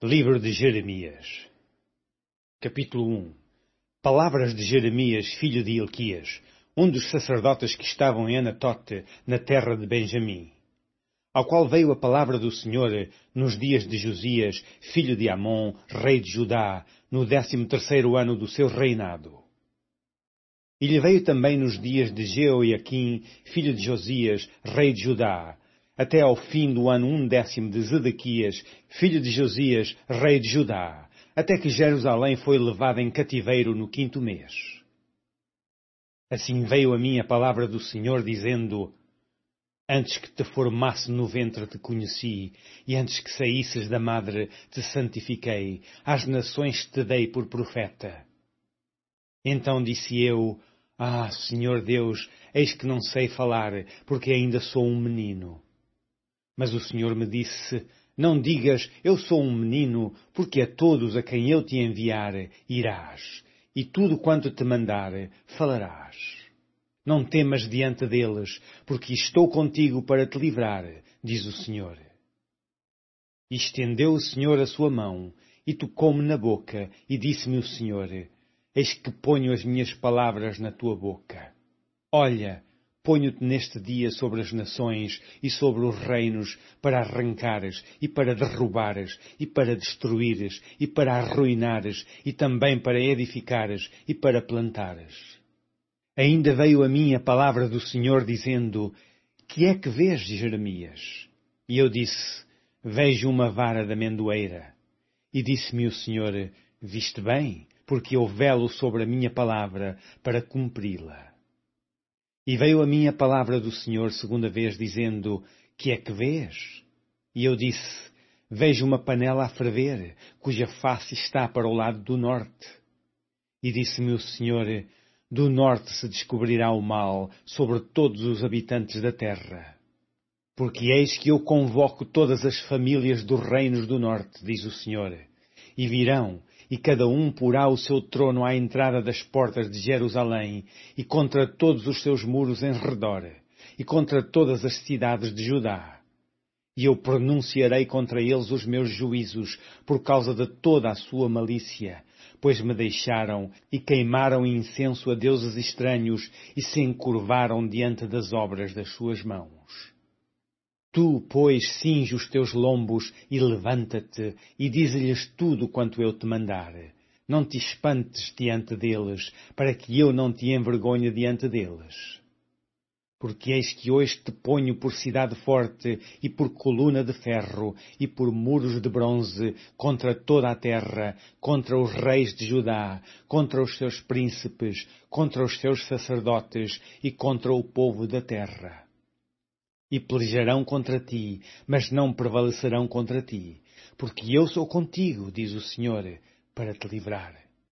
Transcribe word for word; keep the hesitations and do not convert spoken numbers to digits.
Livro de Jeremias. Capítulo um. Palavras de Jeremias, filho de Hilquias, um dos sacerdotes que estavam em Anatote, na terra de Benjamim, ao qual veio a palavra do Senhor nos dias de Josias, filho de Amon, rei de Judá, no décimo terceiro ano do seu reinado. E lhe veio também nos dias de Jeoiaquim, filho de Josias, rei de Judá, até ao fim do ano undécimo de Zedequias, filho de Josias, rei de Judá, até que Jerusalém foi levada em cativeiro no quinto mês. Assim veio a mim a palavra do Senhor, dizendo: Antes que te formasse no ventre te conheci, e antes que saísses da madre te santifiquei, às nações te dei por profeta. Então disse eu: Ah, Senhor Deus, eis que não sei falar, porque ainda sou um menino. Mas o Senhor me disse: Não digas, eu sou um menino, porque a todos a quem eu te enviar irás, e tudo quanto te mandar falarás. Não temas diante deles, porque estou contigo para te livrar, diz o Senhor. E estendeu o Senhor a sua mão, e tocou-me na boca, e disse-me o Senhor: Eis que ponho as minhas palavras na tua boca. Olha, ponho-te neste dia sobre as nações e sobre os reinos, para arrancares, e para derrubares, e para destruíres, e para arruinares, e também para edificares, e para plantares. Ainda veio a mim a palavra do Senhor, dizendo: Que é que vês, Jeremias? E eu disse: Vejo uma vara de amendoeira. E disse-me o Senhor: Viste bem, porque eu velo sobre a minha palavra para cumpri-la. E veio a mim a palavra do Senhor segunda vez, dizendo: Que é que vês? E eu disse: Vejo uma panela a ferver, cuja face está para o lado do norte. E disse-me o Senhor: Do norte se descobrirá o mal sobre todos os habitantes da terra. Porque eis que eu convoco todas as famílias dos reinos do norte, diz o Senhor, e virão, e cada um porá o seu trono à entrada das portas de Jerusalém, e contra todos os seus muros em redor, e contra todas as cidades de Judá. E eu pronunciarei contra eles os meus juízos, por causa de toda a sua malícia, pois me deixaram e queimaram incenso a deuses estranhos, e se encurvaram diante das obras das suas mãos. Tu, pois, cinge os teus lombos e levanta-te, e dize-lhes tudo quanto eu te mandar. Não te espantes diante deles, para que eu não te envergonhe diante deles. Porque eis que hoje te ponho por cidade forte, e por coluna de ferro, e por muros de bronze, contra toda a terra, contra os reis de Judá, contra os seus príncipes, contra os seus sacerdotes, e contra o povo da terra. E pelejarão contra ti, mas não prevalecerão contra ti, porque eu sou contigo, diz o Senhor, para te livrar.